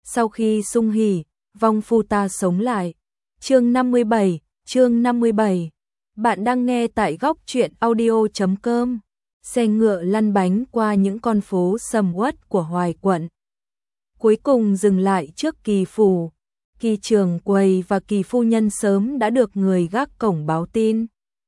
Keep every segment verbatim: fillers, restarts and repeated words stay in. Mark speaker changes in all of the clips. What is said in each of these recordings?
Speaker 1: sau khi sung hỉ, vong phu ta sống lại. Chương năm mươi bảy, chương năm mươi bảy. Bạn đang nghe tại góc truyện audio chấm com. Xe ngựa lăn bánh qua những con phố sầm uất của Hoài quận. Cuối cùng dừng lại trước Kỳ phủ. Kỳ trưởng quầy và Kỳ phu nhân sớm đã được người gác cổng báo tin.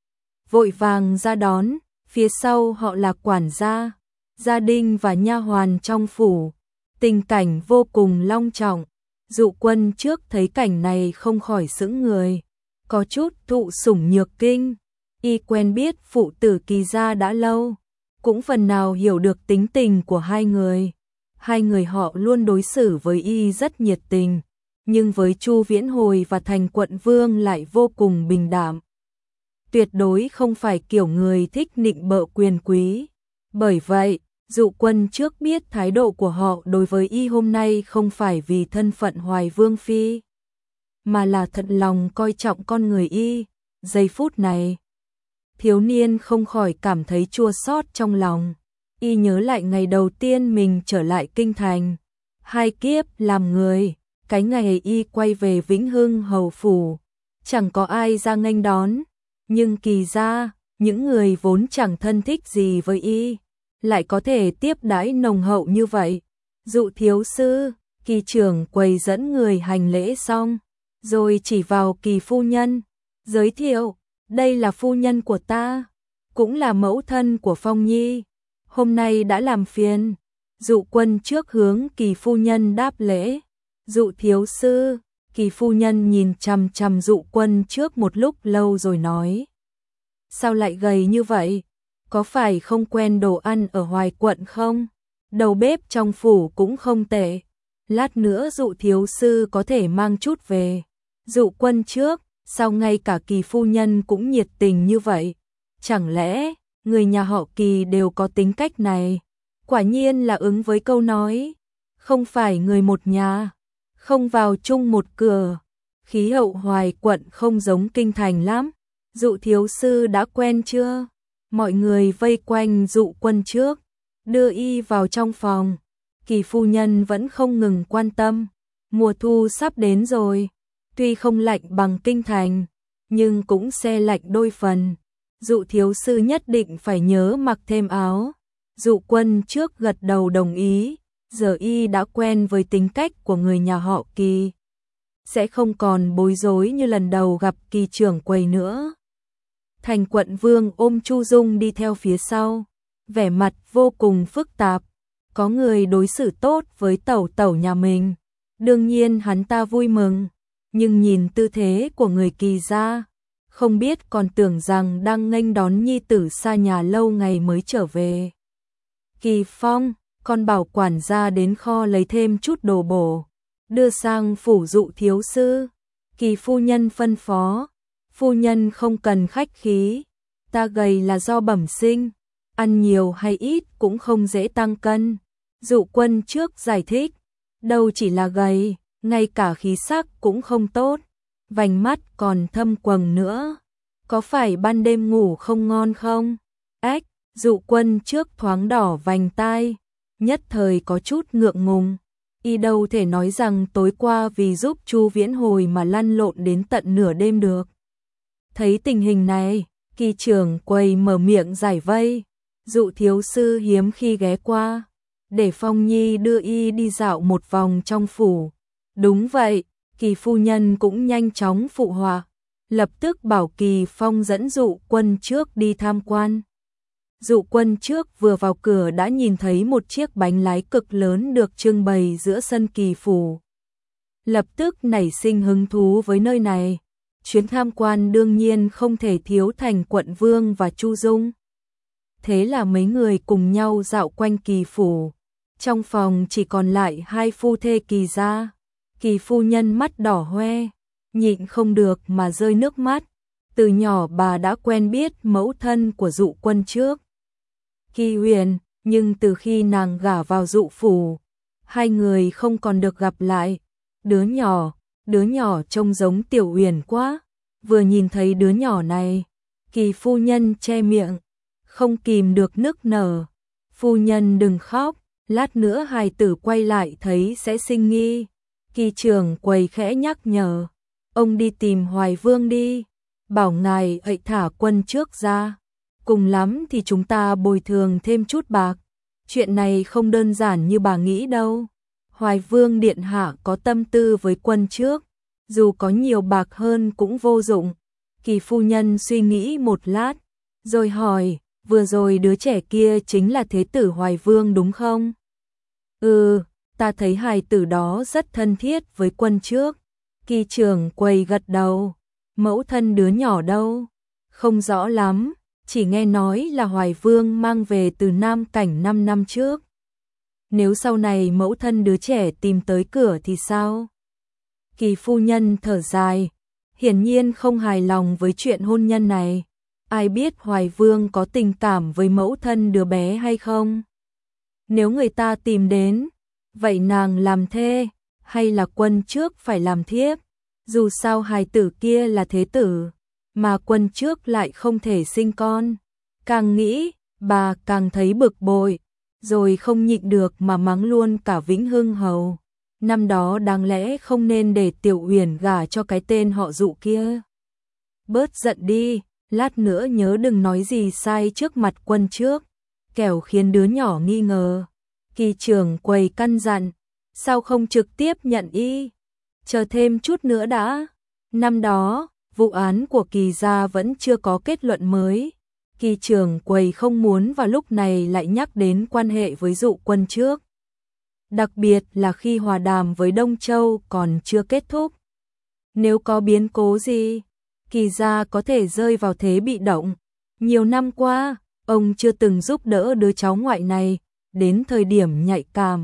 Speaker 1: Vội vàng ra đón, phía sau họ là quản gia, gia đình và nha hoàn trong phủ. Tình cảnh vô cùng long trọng. Dụ Quân trước thấy cảnh này không khỏi sững người, có chút thụ sủng nhược kinh. Y quen biết phụ tử Kỳ gia đã lâu, cũng phần nào hiểu được tính tình của hai người. Hai người họ luôn đối xử với Y rất nhiệt tình, nhưng với Chu Viễn Hồi và Thành Quận Vương lại vô cùng bình đạm. Tuyệt đối không phải kiểu người thích nịnh bợ quyền quý. Bởi vậy, Dụ Quân trước biết thái độ của họ đối với Y hôm nay không phải vì thân phận Hoài Vương phi, mà là thật lòng coi trọng con người Y. Giây phút này, thiếu niên không khỏi cảm thấy chua xót trong lòng. Y nhớ lại ngày đầu tiên mình trở lại kinh thành, hai kiếp làm người, cái ngày Y quay về Vĩnh Hưng hầu phủ, chẳng có ai ra nghênh đón, nhưng Kỳ gia, những người vốn chẳng thân thích gì với Y, lại có thể tiếp đãi nồng hậu như vậy. Dụ thiếu sư, Kỳ trưởng quầy dẫn người hành lễ xong, rồi chỉ vào Kỳ phu nhân, giới thiệu, đây là phu nhân của ta, cũng là mẫu thân của Phong Nhi, hôm nay đã làm phiền. Dụ Quân trước hướng Kỳ phu nhân đáp lễ. Dụ thiếu sư, Kỳ phu nhân nhìn chằm chằm Dụ Quân trước một lúc lâu rồi nói, sao lại gầy như vậy? Có phải không quen đồ ăn ở Hoài quận không? Đầu bếp trong phủ cũng không tệ. Lát nữa Dụ thiếu sư có thể mang chút về. Dụ Quân trước, sao ngay cả Kỳ phu nhân cũng nhiệt tình như vậy? Chẳng lẽ người nhà họ Kỳ đều có tính cách này? Quả nhiên là ứng với câu nói, không phải người một nhà, không vào chung một cửa. Khí hậu Hoài quận không giống kinh thành lắm. Dụ thiếu sư đã quen chưa? Mọi người vây quanh Dụ Quân trước, đưa Y vào trong phòng. Kỳ phu nhân vẫn không ngừng quan tâm. Mùa thu sắp đến rồi, tuy không lạnh bằng kinh thành, nhưng cũng se lạnh đôi phần. Dụ thiếu sư nhất định phải nhớ mặc thêm áo. Dụ Quân trước gật đầu đồng ý. Giờ Y đã quen với tính cách của người nhà họ Kỳ, sẽ không còn bối rối như lần đầu gặp Kỳ trưởng quầy nữa. Thành Quận Vương ôm Chu Dung đi theo phía sau, vẻ mặt vô cùng phức tạp. Có người đối xử tốt với tẩu tẩu nhà mình, đương nhiên hắn ta vui mừng, nhưng nhìn tư thế của người Kỳ gia, không biết còn tưởng rằng đang nghênh đón nhi tử xa nhà lâu ngày mới trở về. Kỳ Phong, con bảo quản gia đến kho lấy thêm chút đồ bổ, đưa sang phủ Dụ thiếu sư. Kỳ phu nhân phân phó. Phu nhân không cần khách khí, ta gầy là do bẩm sinh, ăn nhiều hay ít cũng không dễ tăng cân. Dụ Quân trước giải thích, đâu chỉ là gầy, ngay cả khí sắc cũng không tốt, vành mắt còn thâm quầng nữa, có phải ban đêm ngủ không ngon không? Ếch, Dụ Quân trước thoáng đỏ vành tai, nhất thời có chút ngượng ngùng. Y đâu thể nói rằng tối qua vì giúp Chu Viễn Hồi mà lăn lộn đến tận nửa đêm được. Thấy tình hình này, Kỳ trưởng quầy mở miệng giải vây. Dụ thiếu sư hiếm khi ghé qua, để Phong Nhi đưa Y đi dạo một vòng trong phủ. Đúng vậy, Kỳ phu nhân cũng nhanh chóng phụ họa, lập tức bảo Kỳ Phong dẫn Dụ Quân trước đi tham quan. Dụ Quân trước vừa vào cửa đã nhìn thấy một chiếc bánh lái cực lớn được trưng bày giữa sân Kỳ phủ. Lập tức nảy sinh hứng thú với nơi này. Chuyến tham quan đương nhiên không thể thiếu Thành Quận Vương và Chu Dung. Thế là mấy người cùng nhau dạo quanh Kỳ phủ. Trong phòng chỉ còn lại hai phu thê Kỳ gia. Kỳ phu nhân mắt đỏ hoe, nhịn không được mà rơi nước mắt. Từ nhỏ bà đã quen biết mẫu thân của Dụ Quân trước, Kỳ Huyền, nhưng từ khi nàng gả vào Dụ phủ, hai người không còn được gặp lại. Đứa nhỏ, đứa nhỏ trông giống Tiểu Huyền quá. Vừa nhìn thấy đứa nhỏ này, Kỳ phu nhân che miệng, không kìm được nức nở. Phu nhân đừng khóc, lát nữa hài tử quay lại thấy sẽ sinh nghi. Kỳ trưởng quầy khẽ nhắc nhở, ông đi tìm Hoài Vương đi, bảo ngài ấy thả Quân Trước ra, cùng lắm thì chúng ta bồi thường thêm chút bạc, chuyện này không đơn giản như bà nghĩ đâu. Hoài Vương điện hạ có tâm tư với Quân Trước, dù có nhiều bạc hơn cũng vô dụng. Kỳ phu nhân suy nghĩ một lát, rồi hỏi, vừa rồi đứa trẻ kia chính là thế tử Hoài Vương đúng không? Ừ, ta thấy hài tử đó rất thân thiết với Quân Trước. Kỳ trưởng quầy gật đầu, mẫu thân đứa nhỏ đâu? Không rõ lắm, chỉ nghe nói là Hoài Vương mang về từ Nam Cảnh năm năm trước. Nếu sau này mẫu thân đứa trẻ tìm tới cửa thì sao? Kỳ phu nhân thở dài, hiển nhiên không hài lòng với chuyện hôn nhân này. Ai biết Hoài Vương có tình cảm với mẫu thân đứa bé hay không? Nếu người ta tìm đến, vậy nàng làm thê, hay là Quân Trước phải làm thiếp? Dù sao hài tử kia là thế tử, mà Quân Trước lại không thể sinh con. Càng nghĩ, bà càng thấy bực bội, rồi không nhịn được mà mắng luôn cả Vĩnh Hưng hầu. Năm đó đáng lẽ không nên để Tiểu Uyển gả cho cái tên họ Dụ kia. Bớt giận đi, lát nữa nhớ đừng nói gì sai trước mặt Quân Trước, kẻo khiến đứa nhỏ nghi ngờ. Kỳ trưởng quầy căn dặn, sao không trực tiếp nhận y? Chờ thêm chút nữa đã. Năm đó, vụ án của Kỳ gia vẫn chưa có kết luận mới. Kỳ trưởng quầy không muốn vào lúc này lại nhắc đến quan hệ với Dụ Quân Trước. Đặc biệt là khi hòa đàm với Đông Châu còn chưa kết thúc. Nếu có biến cố gì, Kỳ gia có thể rơi vào thế bị động. Nhiều năm qua, ông chưa từng giúp đỡ đứa cháu ngoại này, đến thời điểm nhạy cảm,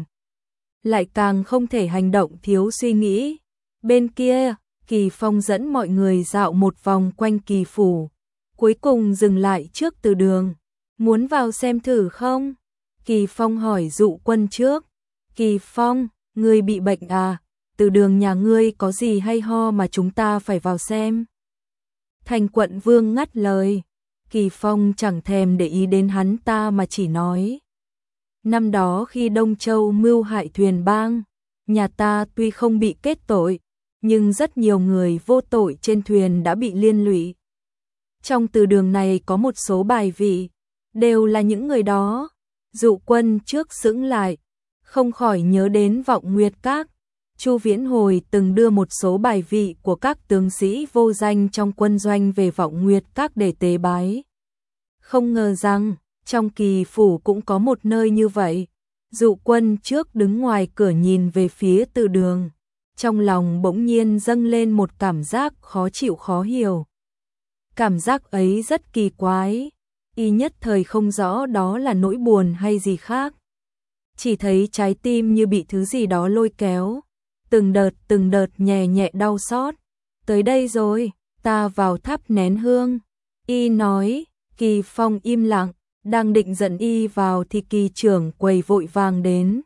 Speaker 1: lại càng không thể hành động thiếu suy nghĩ. Bên kia, Kỳ Phong dẫn mọi người dạo một vòng quanh Kỳ phủ, cuối cùng dừng lại trước từ đường. Muốn vào xem thử không? Kỳ Phong hỏi Dụ Quân Trước. Kỳ Phong, ngươi bị bệnh à? Từ đường nhà ngươi có gì hay ho mà chúng ta phải vào xem? Thành Quận Vương ngắt lời. Kỳ Phong chẳng thèm để ý đến hắn ta mà chỉ nói. Năm đó khi Đông Châu mưu hại Thuyền Bang, nhà ta tuy không bị kết tội, nhưng rất nhiều người vô tội trên thuyền đã bị liên lụy. Trong từ đường này có một số bài vị, đều là những người đó. Dụ Quân Trước sững lại, không khỏi nhớ đến Vọng Nguyệt Các. Chu Viễn Hồi từng đưa một số bài vị của các tướng sĩ vô danh trong quân doanh về Vọng Nguyệt Các để tế bái. Không ngờ rằng, trong Kỳ phủ cũng có một nơi như vậy. Dụ Quân Trước đứng ngoài cửa nhìn về phía từ đường, trong lòng bỗng nhiên dâng lên một cảm giác khó chịu khó hiểu. Cảm giác ấy rất kỳ quái, y nhất thời không rõ đó là nỗi buồn hay gì khác. Chỉ thấy trái tim như bị thứ gì đó lôi kéo, từng đợt từng đợt nhẹ nhẹ đau xót. Tới đây rồi, ta vào thắp nén hương. Y nói. Kỳ Phong im lặng, đang định dẫn y vào thì Kỳ trưởng quầy vội vàng đến.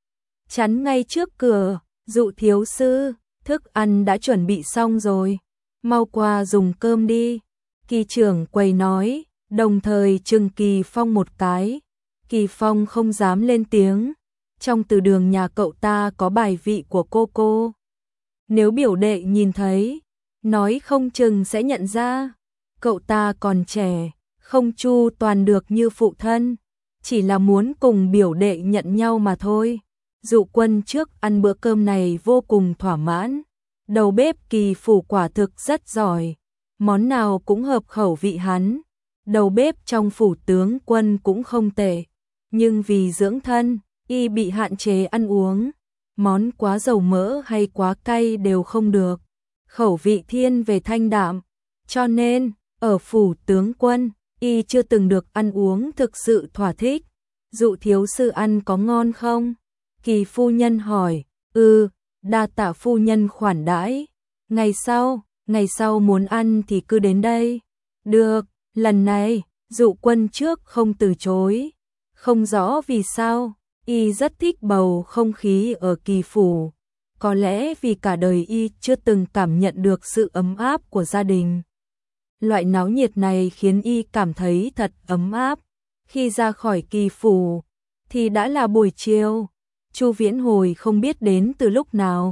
Speaker 1: Chắn ngay trước cửa, Dụ thiếu sư, thức ăn đã chuẩn bị xong rồi, mau qua dùng cơm đi. Kỳ trưởng quầy nói, đồng thời trừng Kỳ Phong một cái. Kỳ Phong không dám lên tiếng. Trong từ đường nhà cậu ta có bài vị của cô cô. Nếu biểu đệ nhìn thấy, nói không chừng sẽ nhận ra. Cậu ta còn trẻ, không chu toàn được như phụ thân, chỉ là muốn cùng biểu đệ nhận nhau mà thôi. Dụ Quân Trước ăn bữa cơm này vô cùng thỏa mãn. Đầu bếp Kỳ phủ quả thực rất giỏi, món nào cũng hợp khẩu vị hắn. Đầu bếp trong phủ tướng quân cũng không tệ, nhưng vì dưỡng thân, y bị hạn chế ăn uống. Món quá dầu mỡ hay quá cay đều không được, khẩu vị thiên về thanh đạm. Cho nên, ở phủ tướng quân, y chưa từng được ăn uống thực sự thỏa thích. Dụ thiếu sư ăn có ngon không? Kỳ phu nhân hỏi. Ừ, đa tạ phu nhân khoản đãi. Ngày sau, ngày sau muốn ăn thì cứ đến đây. Được, lần này, Dụ Quân Trước không từ chối. Không rõ vì sao, y rất thích bầu không khí ở Kỳ phủ. Có lẽ vì cả đời y chưa từng cảm nhận được sự ấm áp của gia đình. Loại náo nhiệt này khiến y cảm thấy thật ấm áp. Khi ra khỏi Kỳ phủ, thì đã là buổi chiều. Chu Viễn Hồi không biết đến từ lúc nào.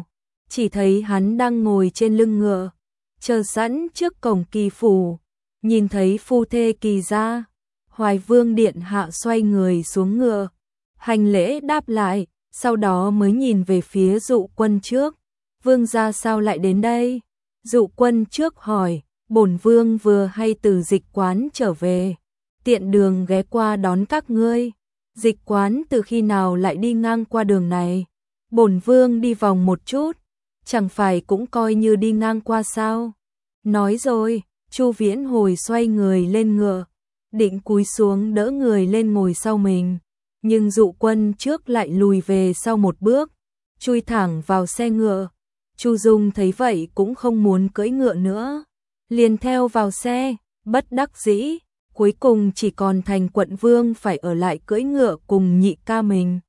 Speaker 1: chỉ thấy hắn đang ngồi trên lưng ngựa, chờ sẵn trước cổng Kỳ phủ, nhìn thấy phu thê Kỳ gia, Hoài Vương điện hạ xoay người xuống ngựa, hành lễ đáp lại, sau đó mới nhìn về phía Dụ Quân trước, vương gia sao lại đến đây? Dụ Quân trước hỏi, bổn vương vừa hay từ dịch quán trở về, tiện đường ghé qua đón các ngươi. Dịch quán từ khi nào lại đi ngang qua đường này? Bổn vương đi vòng một chút, chẳng phải cũng coi như đi ngang qua sao? Nói rồi, Chu Viễn Hồi xoay người lên ngựa, định cúi xuống đỡ người lên ngồi sau mình, nhưng Dụ Quân trước lại lùi về sau một bước, chui thẳng vào xe ngựa. Chu Dung thấy vậy cũng không muốn cưỡi ngựa nữa, liền theo vào xe, bất đắc dĩ, cuối cùng chỉ còn Thành Quận Vương phải ở lại cưỡi ngựa cùng nhị ca mình.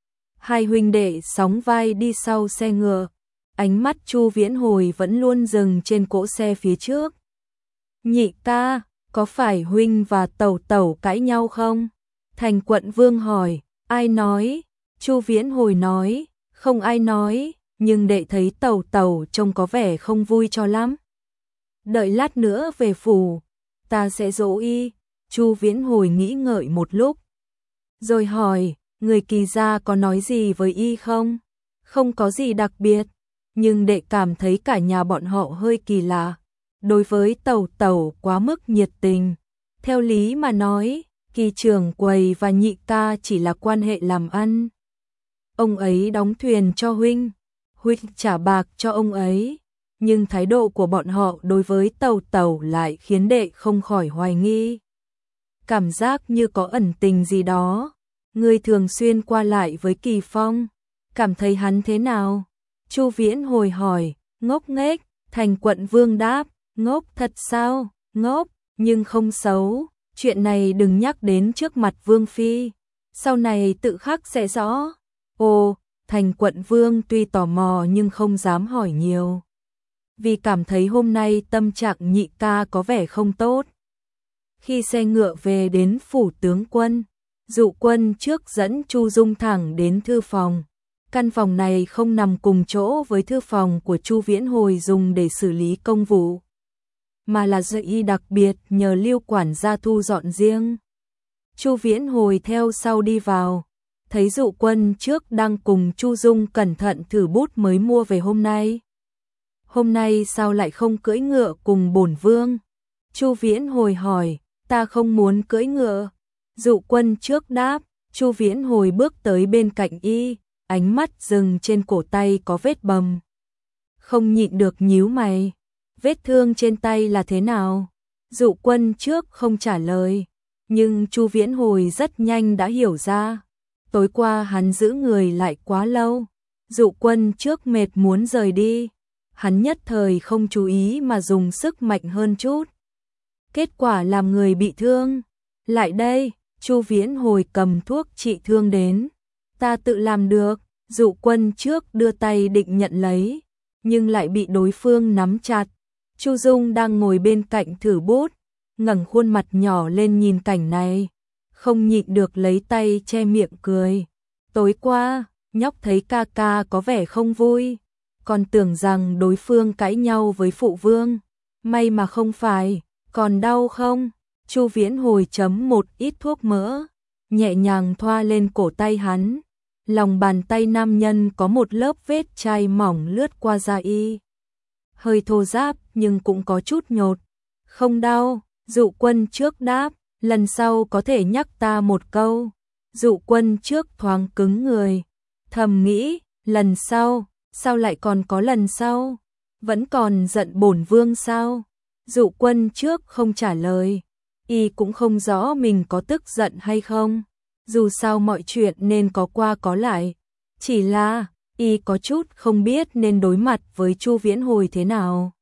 Speaker 1: Hai huynh đệ sóng vai đi sau xe ngựa, ánh mắt Chu Viễn Hồi vẫn luôn dừng trên cỗ xe phía trước. Nhị ca, có phải huynh và tẩu tẩu cãi nhau không? Thành Quận Vương hỏi, ai nói? Chu Viễn Hồi nói, không ai nói, nhưng đệ thấy tẩu tẩu trông có vẻ không vui cho lắm. Đợi lát nữa về phủ, ta sẽ dỗ y. Chu Viễn Hồi nghĩ ngợi một lúc, rồi hỏi, người Kỳ gia có nói gì với y không? Không có gì đặc biệt, nhưng đệ cảm thấy cả nhà bọn họ hơi kỳ lạ. Đối với tẩu tẩu quá mức nhiệt tình. Theo lý mà nói, Kỳ trưởng quầy và nhị ca chỉ là quan hệ làm ăn. Ông ấy đóng thuyền cho huynh, huynh trả bạc cho ông ấy. Nhưng thái độ của bọn họ đối với tẩu tẩu lại khiến đệ không khỏi hoài nghi. Cảm giác như có ẩn tình gì đó. Người thường xuyên qua lại với Kỳ Phong, cảm thấy hắn thế nào? Chu Viễn Hồi hỏi, ngốc nghếch. Thành Quận Vương đáp, ngốc thật sao? Ngốc, nhưng không xấu. Chuyện này đừng nhắc đến trước mặt Vương Phi, sau này tự khắc sẽ rõ. Ồ, Thành Quận Vương tuy tò mò nhưng không dám hỏi nhiều, vì cảm thấy hôm nay tâm trạng nhị ca có vẻ không tốt. Khi xe ngựa về đến phủ tướng quân, Dụ Quân trước dẫn Chu Dung thẳng đến thư phòng. Căn phòng này không nằm cùng chỗ với thư phòng của Chu Viễn Hồi dùng để xử lý công vụ, mà là do y đặc biệt nhờ Lưu quản gia thu dọn riêng. Chu Viễn Hồi theo sau đi vào, thấy Dụ Quân trước đang cùng Chu Dung cẩn thận thử bút mới mua về hôm nay. Hôm nay sao lại không cưỡi ngựa cùng bổn vương? Chu Viễn Hồi hỏi, ta không muốn cưỡi ngựa. Dụ Quân trước đáp. Chu Viễn Hồi bước tới bên cạnh y, ánh mắt dừng trên cổ tay có vết bầm. Không nhịn được nhíu mày, vết thương trên tay là thế nào? Dụ Quân trước không trả lời, nhưng Chu Viễn Hồi rất nhanh đã hiểu ra. Tối qua hắn giữ người lại quá lâu, Dụ Quân trước mệt muốn rời đi, hắn nhất thời không chú ý mà dùng sức mạnh hơn chút. Kết quả làm người bị thương. Lại đây, Chu Viễn Hồi cầm thuốc trị thương đến. Ta tự làm được. Dụ Quân trước đưa tay định nhận lấy, nhưng lại bị đối phương nắm chặt. Chu Dung đang ngồi bên cạnh thử bút, ngẩng khuôn mặt nhỏ lên nhìn cảnh này, không nhịn được lấy tay che miệng cười. Tối qua, nhóc thấy ca ca có vẻ không vui, còn tưởng rằng đối phương cãi nhau với phụ vương. May mà không phải. Còn đau không? Chu Viễn Hồi chấm một ít thuốc mỡ, nhẹ nhàng thoa lên cổ tay hắn. Lòng bàn tay nam nhân có một lớp vết chai mỏng lướt qua da y. Hơi thô ráp nhưng cũng có chút nhột. Không đau. Dụ Quân trước đáp, lần sau có thể nhắc ta một câu. Dụ Quân trước thoáng cứng người, thầm nghĩ, lần sau, sao lại còn có lần sau? Vẫn còn giận bổn vương sao? Dụ Quân trước không trả lời, y cũng không rõ mình có tức giận hay không. Dù sao mọi chuyện nên có qua có lại, chỉ là y có chút không biết nên đối mặt với Chu Viễn Hồi thế nào.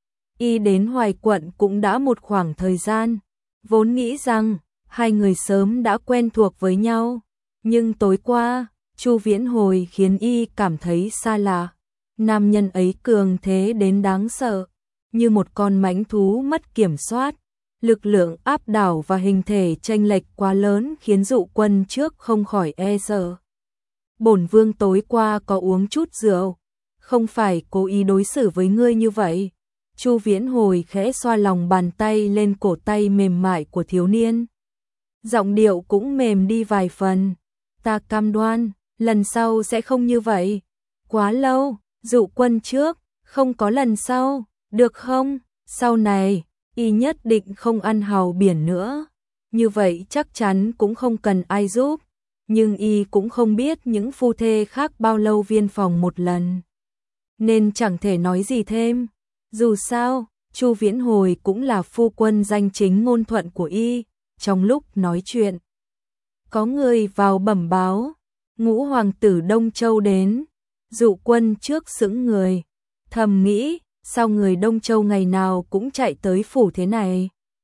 Speaker 1: Y đến Hoài Quận cũng đã một khoảng thời gian, vốn nghĩ rằng hai người sớm đã quen thuộc với nhau, nhưng tối qua, Chu Viễn Hồi khiến y cảm thấy xa lạ. Nam nhân ấy cường thế đến đáng sợ, như một con mãnh thú mất kiểm soát, lực lượng áp đảo và hình thể chênh lệch quá lớn khiến Dụ Quân trước không khỏi e sợ. Bổn vương tối qua có uống chút rượu, không phải cố ý đối xử với ngươi như vậy. Chu Viễn Hồi khẽ xoa lòng bàn tay lên cổ tay mềm mại của thiếu niên. Giọng điệu cũng mềm đi vài phần. Ta cam đoan, lần sau sẽ không như vậy. Quá lâu, Dụ Quân trước, không có lần sau, được không? Sau này, y nhất định không ăn hàu biển nữa. Như vậy chắc chắn cũng không cần ai giúp. Nhưng y cũng không biết những phu thê khác bao lâu viên phòng một lần. Nên chẳng thể nói gì thêm. Dù sao, Chu Viễn Hồi cũng là phu quân danh chính ngôn thuận của y. Trong lúc nói chuyện, có người vào bẩm báo, Ngũ hoàng tử Đông Châu đến. Dụ Quân trước sững người, thầm nghĩ, sao người Đông Châu ngày nào cũng chạy tới phủ thế này?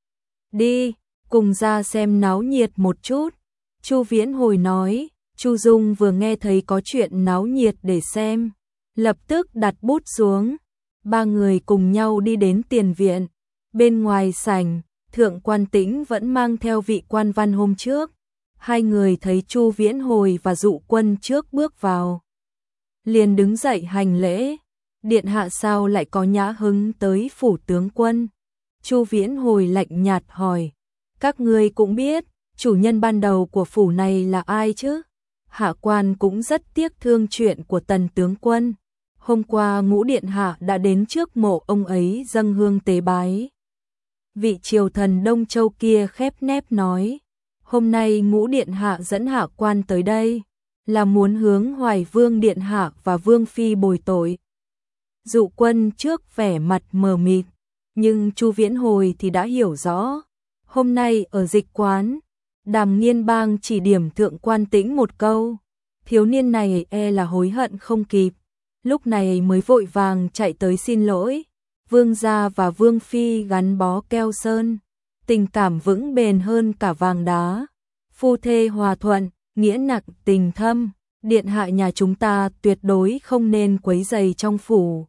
Speaker 1: Đi, cùng ra xem náo nhiệt một chút. Chu Viễn Hồi nói. Chu Dung vừa nghe thấy có chuyện náo nhiệt để xem, lập tức đặt bút xuống. Ba người cùng nhau đi đến tiền viện. Bên ngoài sảnh, Thượng Quan Tĩnh vẫn mang theo vị quan văn hôm trước. Hai người thấy Chu Viễn Hồi và Dụ Quân trước bước vào, liền đứng dậy hành lễ. Điện hạ sao lại có nhã hứng tới phủ tướng quân? Chu Viễn Hồi lạnh nhạt hỏi. Các ngươi cũng biết, chủ nhân ban đầu của phủ này là ai chứ? Hạ quan cũng rất tiếc thương chuyện của Tần tướng quân. Hôm qua Ngũ điện hạ đã đến trước mộ ông ấy dâng hương tế bái. Vị triều thần Đông Châu kia khép nép nói, hôm nay Ngũ điện hạ dẫn hạ quan tới đây, là muốn hướng Hoài Vương điện hạ và Vương phi bồi tội. Dụ Quân trước vẻ mặt mờ mịt, nhưng Chu Viễn Hồi thì đã hiểu rõ. Hôm nay ở dịch quán, Đàm Nghiên Bang chỉ điểm Thượng Quan Tĩnh một câu, thiếu niên này e là hối hận không kịp, lúc này mới vội vàng chạy tới xin lỗi. Vương gia và Vương phi gắn bó keo sơn, tình cảm vững bền hơn cả vàng đá. Phu thê hòa thuận, nghĩa nặng tình thâm, điện hạ nhà chúng ta tuyệt đối không nên quấy rầy trong phủ.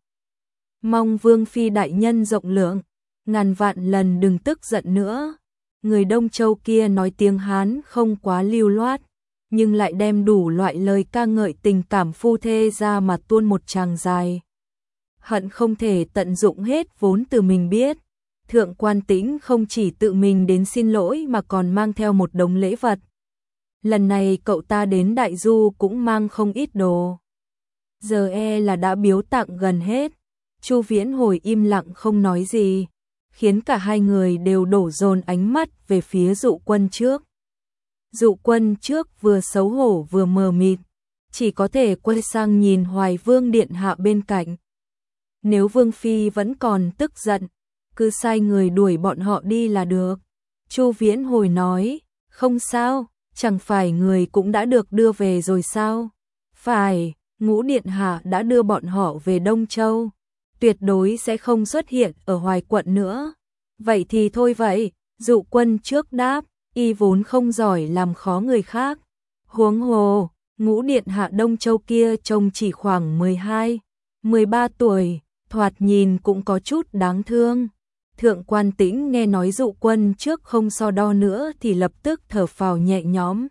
Speaker 1: Mong Vương phi đại nhân rộng lượng, ngàn vạn lần đừng tức giận nữa. Người Đông Châu kia nói tiếng Hán không quá lưu loát, nhưng lại đem đủ loại lời ca ngợi tình cảm phu thê ra mà tuôn một tràng dài. Hận không thể tận dụng hết vốn từ mình biết. Thượng Quan Tĩnh không chỉ tự mình đến xin lỗi mà còn mang theo một đống lễ vật. Lần này cậu ta đến Đại Du cũng mang không ít đồ. Giờ e là đã biếu tặng gần hết. Chu Viễn Hồi im lặng không nói gì, khiến cả hai người đều đổ dồn ánh mắt về phía Dụ Quân trước. Dụ Quân trước vừa xấu hổ vừa mờ mịt, chỉ có thể quay sang nhìn Hoài Vương điện hạ bên cạnh. Nếu Vương phi vẫn còn tức giận, cứ sai người đuổi bọn họ đi là được. Chu Viễn Hồi nói, không sao, chẳng phải người cũng đã được đưa về rồi sao? Phải, Ngũ điện hạ đã đưa bọn họ về Đông Châu, tuyệt đối sẽ không xuất hiện ở Hoài quận nữa. Vậy thì thôi vậy. Dụ Quân trước đáp, y vốn không giỏi làm khó người khác. Huống hồ, Ngũ điện hạ Đông Châu kia trông chỉ khoảng mười hai, mười ba tuổi, thoạt nhìn cũng có chút đáng thương. Thượng Quan Tĩnh nghe nói Dụ Quân trước không so đo nữa thì lập tức thở phào nhẹ nhõm,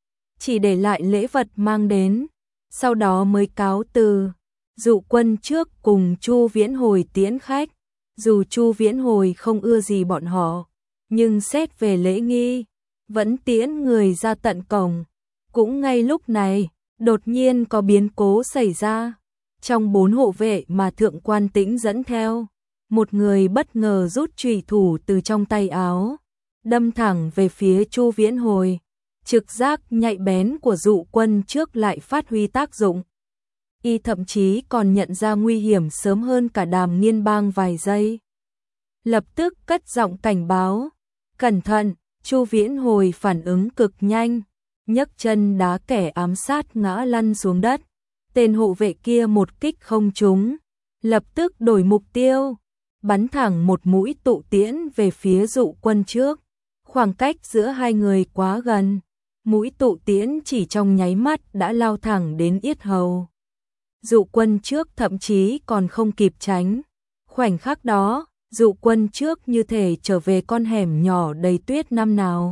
Speaker 1: chỉ để lại lễ vật mang đến, sau đó mới cáo từ. Dụ Quân trước cùng Chu Viễn Hồi tiễn khách. Dù Chu Viễn Hồi không ưa gì bọn họ, nhưng xét về lễ nghi, vẫn tiễn người ra tận cổng. Cũng ngay lúc này, đột nhiên có biến cố xảy ra. Trong bốn hộ vệ mà Thượng Quan Tĩnh dẫn theo, một người bất ngờ rút chùy thủ từ trong tay áo, đâm thẳng về phía Chu Viễn Hồi. Trực giác nhạy bén của Dụ Quân trước lại phát huy tác dụng. Y thậm chí còn nhận ra nguy hiểm sớm hơn cả Đàm Nghiên Bang vài giây. Lập tức cất giọng cảnh báo, cẩn thận. Chu Viễn Hồi phản ứng cực nhanh, nhấc chân đá kẻ ám sát ngã lăn xuống đất. Tên hộ vệ kia một kích không trúng, lập tức đổi mục tiêu, bắn thẳng một mũi tụ tiễn về phía Dụ Quân trước. Khoảng cách giữa hai người quá gần, mũi tụ tiễn chỉ trong nháy mắt đã lao thẳng đến yết hầu. Dụ Quân trước thậm chí còn không kịp tránh. Khoảnh khắc đó, Dụ Quân trước như thể trở về con hẻm nhỏ đầy tuyết năm nào.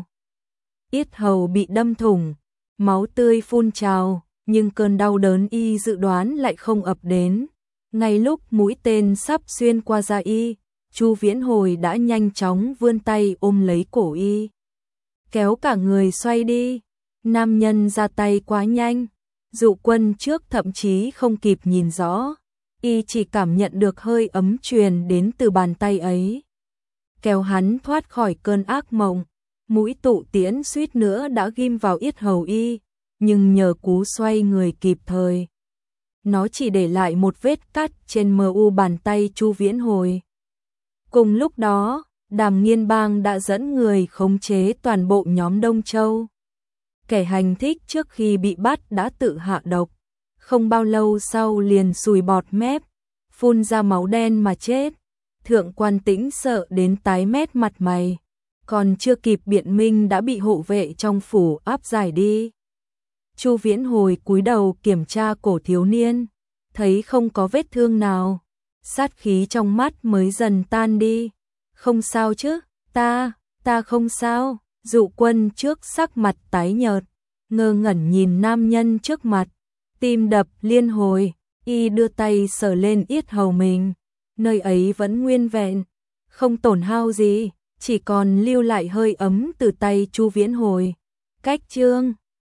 Speaker 1: Yết hầu bị đâm thủng, máu tươi phun trào, nhưng cơn đau đớn y dự đoán lại không ập đến. Ngay lúc mũi tên sắp xuyên qua da y, Chu Viễn Hồi đã nhanh chóng vươn tay ôm lấy cổ y, kéo cả người xoay đi. Nam nhân ra tay quá nhanh, Dụ Quân trước thậm chí không kịp nhìn rõ, y chỉ cảm nhận được hơi ấm truyền đến từ bàn tay ấy, kéo hắn thoát khỏi cơn ác mộng. Mũi tụ tiễn suýt nữa đã ghim vào yết hầu y, nhưng nhờ cú xoay người kịp thời, nó chỉ để lại một vết cắt trên mờ u bàn tay Chu Viễn Hồi. Cùng lúc đó, Đàm Nghiên Bang đã dẫn người khống chế toàn bộ nhóm Đông Châu. Kẻ hành thích trước khi bị bắt đã tự hạ độc, không bao lâu sau liền sùi bọt mép, phun ra máu đen mà chết. Thượng Quan Tĩnh sợ đến tái mét mặt mày, còn chưa kịp biện minh đã bị hộ vệ trong phủ áp giải đi. Chu Viễn Hồi cúi đầu kiểm tra cổ thiếu niên, thấy không có vết thương nào, sát khí trong mắt mới dần tan đi. Không sao chứ, ta, ta không sao. Dụ Quân trước sắc mặt tái nhợt, ngơ ngẩn nhìn nam nhân trước mặt, tim đập liên hồi, y đưa tay sờ lên yết hầu mình, nơi ấy vẫn nguyên vẹn, không tổn hao gì, chỉ còn lưu lại hơi ấm từ tay Chu Viễn Hồi. Cách chương